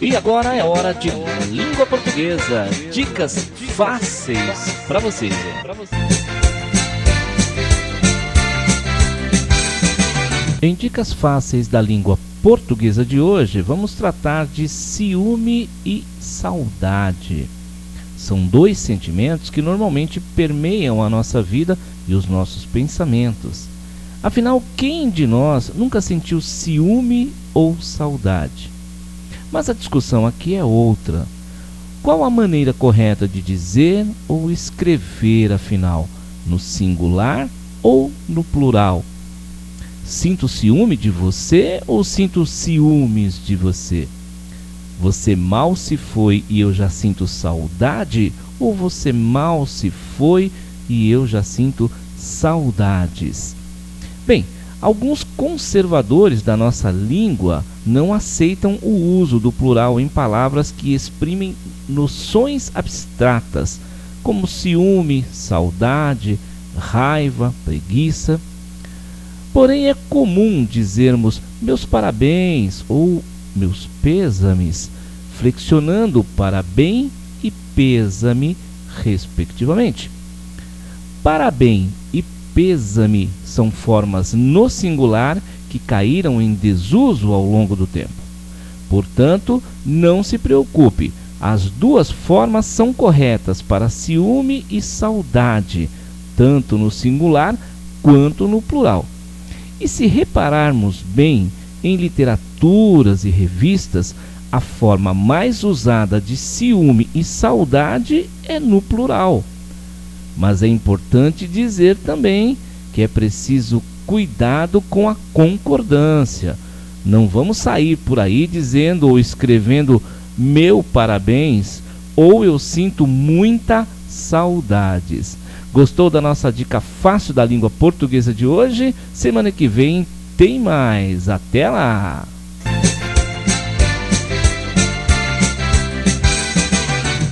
E agora é hora de língua portuguesa. Dicas fáceis para vocês. Em dicas fáceis da língua portuguesa de hoje, vamos tratar de ciúme e saudade. São dois sentimentos que normalmente permeiam a nossa vida e os nossos pensamentos. Afinal, quem de nós nunca sentiu ciúme ou saudade? Mas a discussão aqui é outra. Qual a maneira correta de dizer ou escrever, afinal? No singular ou no plural? Sinto ciúme de você ou sinto ciúmes de você? Você mal se foi e eu já sinto saudade? Ou você mal se foi e eu já sinto saudades? Bem, alguns conservadores da nossa língua não aceitam o uso do plural em palavras que exprimem noções abstratas, como ciúme, saudade, raiva, preguiça. Porém, é comum dizermos meus parabéns ou meus pêsames, flexionando parabéns e pêsame, respectivamente. Parabéns e pêsame são formas no singular que caíram em desuso ao longo do tempo. Portanto, não se preocupe, as duas formas são corretas para ciúme e saudade, tanto no singular quanto no plural. E se repararmos bem, em literaturas e revistas, a forma mais usada de ciúme e saudade é no plural. Mas é importante dizer também que é preciso cuidado com a concordância. Não vamos sair por aí dizendo ou escrevendo meu parabéns ou eu sinto muita saudades. Gostou da nossa dica fácil da língua portuguesa de hoje? Semana que vem tem mais. Até lá!